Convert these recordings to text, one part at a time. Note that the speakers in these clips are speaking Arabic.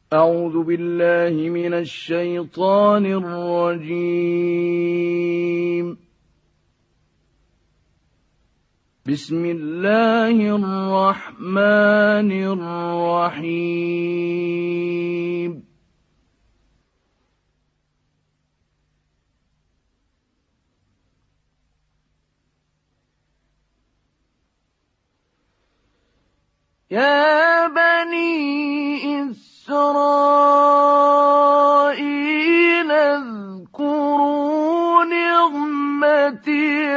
أعوذ بالله من الشيطان الرجيم. بسم الله الرحمن الرحيم. يا بني إسرائيل اذكروا نعمتي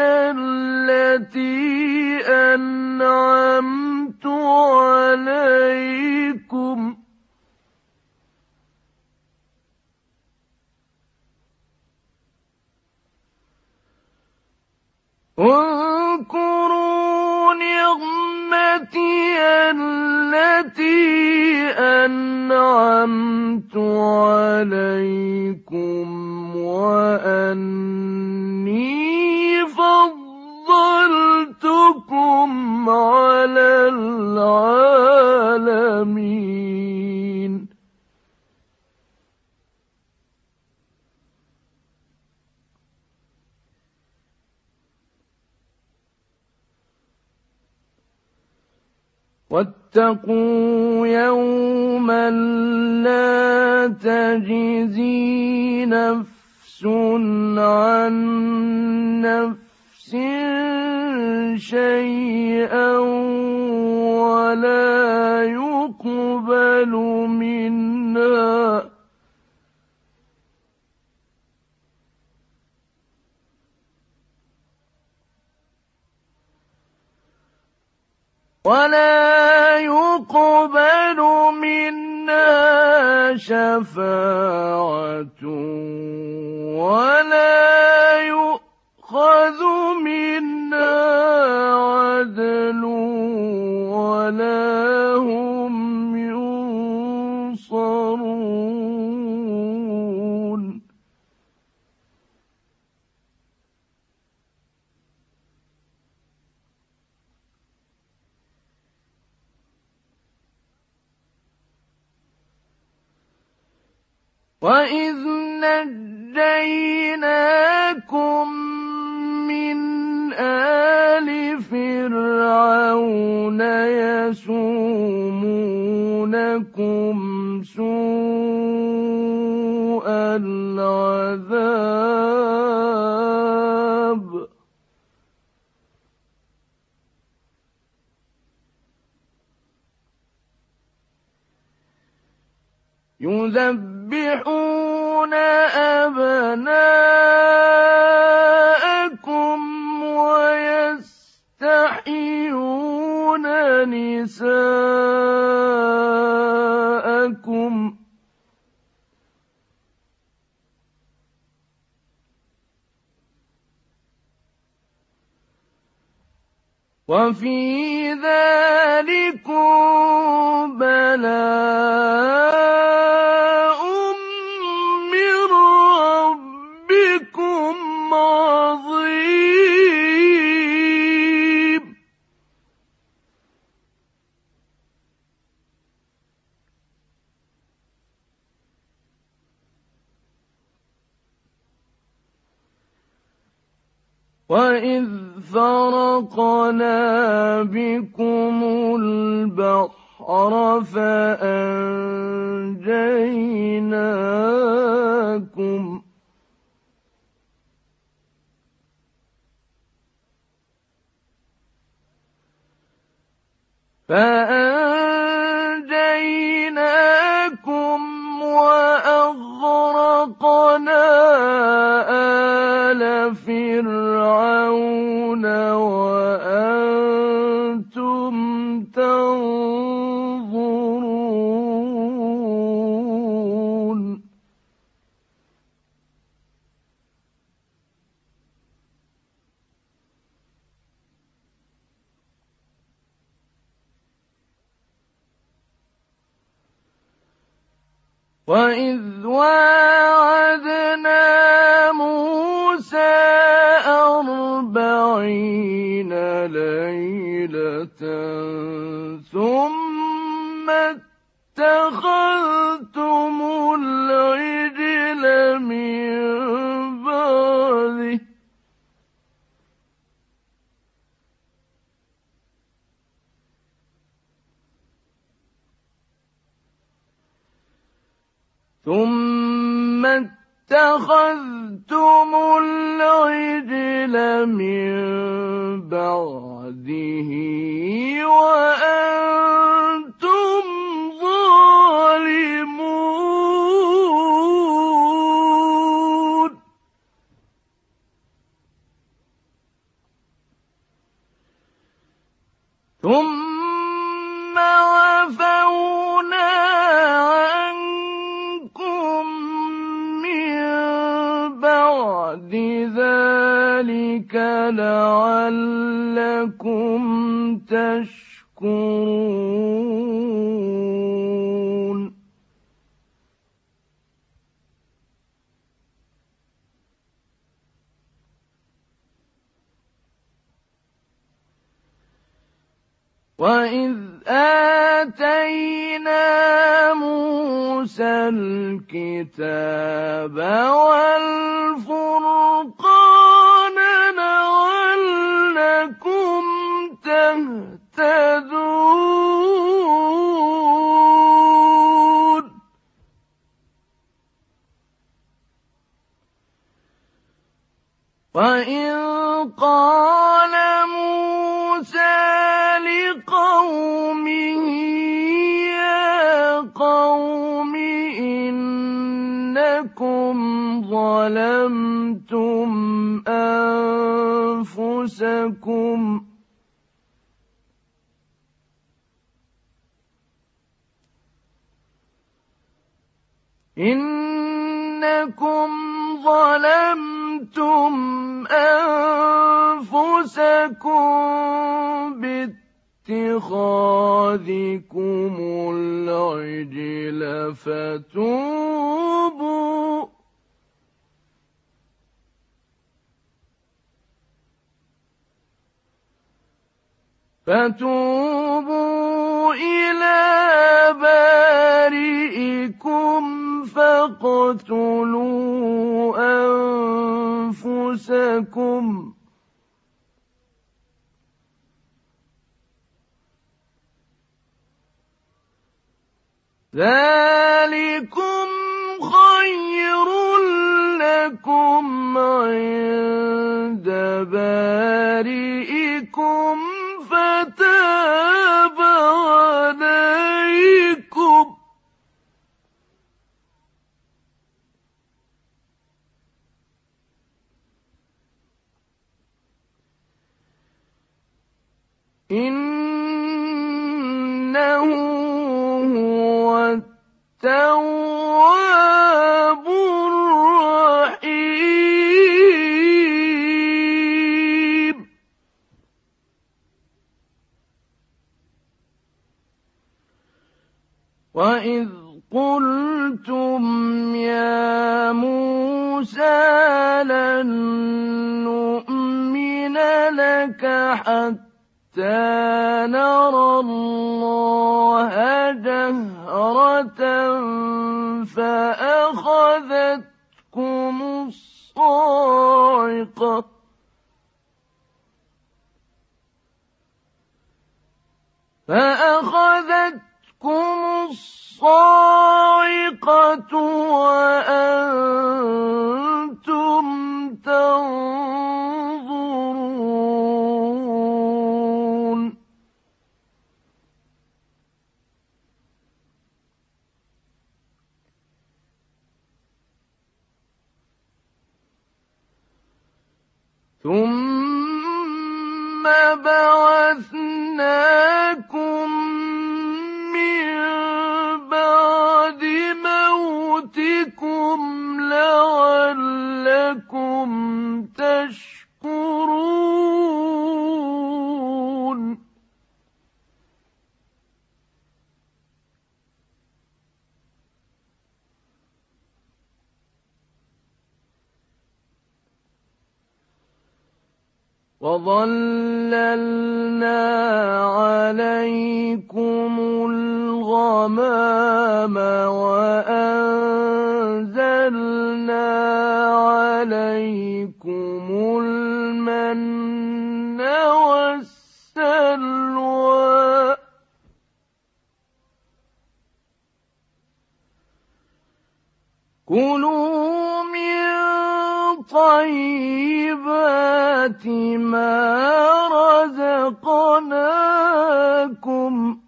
التي أنعمت عليكم اذكروا نعمتي التي أنعمت عليكم وأني فضلتكم على العالمين. واتقوا يوما لا تجزي نفس عن نفس شيئا ولا يقبل منها شفاعة ولا يؤخذ منها عدل ولا هم ينصرون. وَإِذْ نَجَّيْنَاكُم مِّنْ آلِ فِرْعَوْنَ يَسُومُونَكُمْ سُوءَ الْعَذَابِ يذبحون أبناءكم ويستحيون نساءكم وفي ذلكم بلاء من ربكم عظيم. وَإِذْ فَرَقْنَا بِكُمُ الْبَحْرَ فَأَنجَيْنَاكُمْ وَأَغْرَقْنَا آلَ فِرْعَوْنَ وَأَنتُمْ تَنظُرُونَ. وَإِذْ وَاعَدْنَا مُوسَىٰ 40 لَيْلَةً ثُمَّ اتَّخَذْتُمُ ثم اتخذتم العجل من بعده وأنتم ظالمون ثم عفونا عنكم من بعد ذلك لعلكم تشكرون وَإِذْ آتَيْنَا مُوسَى الْكِتَابَ وَالْفُرْقَانَ لَعَلَّكُمْ تَهْتَدُونَ وَإِذْ قَالَ مُوسَى لِقَوْمِهِ يَا قَوْمِ إِنَّكُمْ ظَلَمْتُمْ أَنفُسَكُمْ باتخاذكم العجل فتوبوا إلى بارئكم فاقتلوا أنفسكم ذلكم خير لكم عند بارئكم فتاب عليكم إنه هو التواب الرحيم وإذ قلتم يا موسى لن نؤمن لك حتى نرى الله جهرة فأخذتكم الصاعقة وأنتم تنظرون ثم بعثناكم من بعد موتكم لعلكم تشكرون وَظَلَّلْنَا عَلَيْكُمُ الْغَمَامَ وَأَنزَلْنَا عَلَيْكُمُ الْمَنَّ وَالسَّلْوَىٰ كلوا من طيبات ما رزقناكم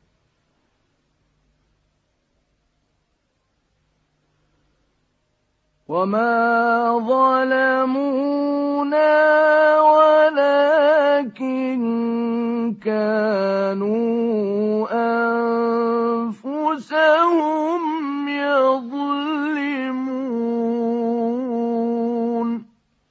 وما ظلمونا ولكن كانوا أنفسهم يظلمون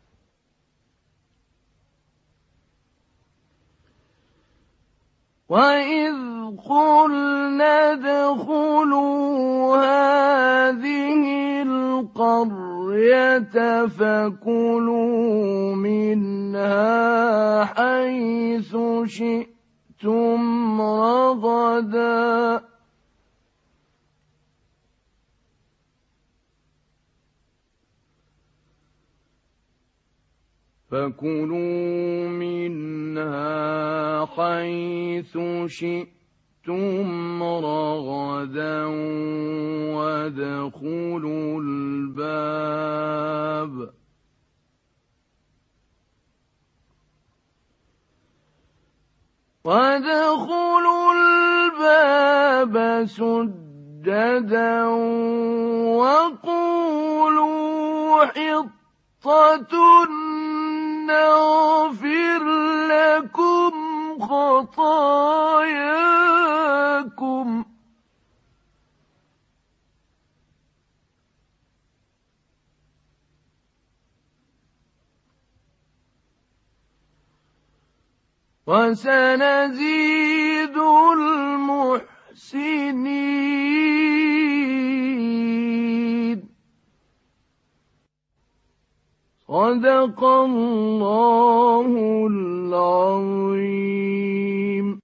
وإذ قلنا ادخلوا هذه القرية فكلوا منها حيث شئتم رغدا وادخلوا الباب سجدا وقولوا حطة نغفر لكم خطاياكم وسنزيد المحسنين صدق الله العظيم.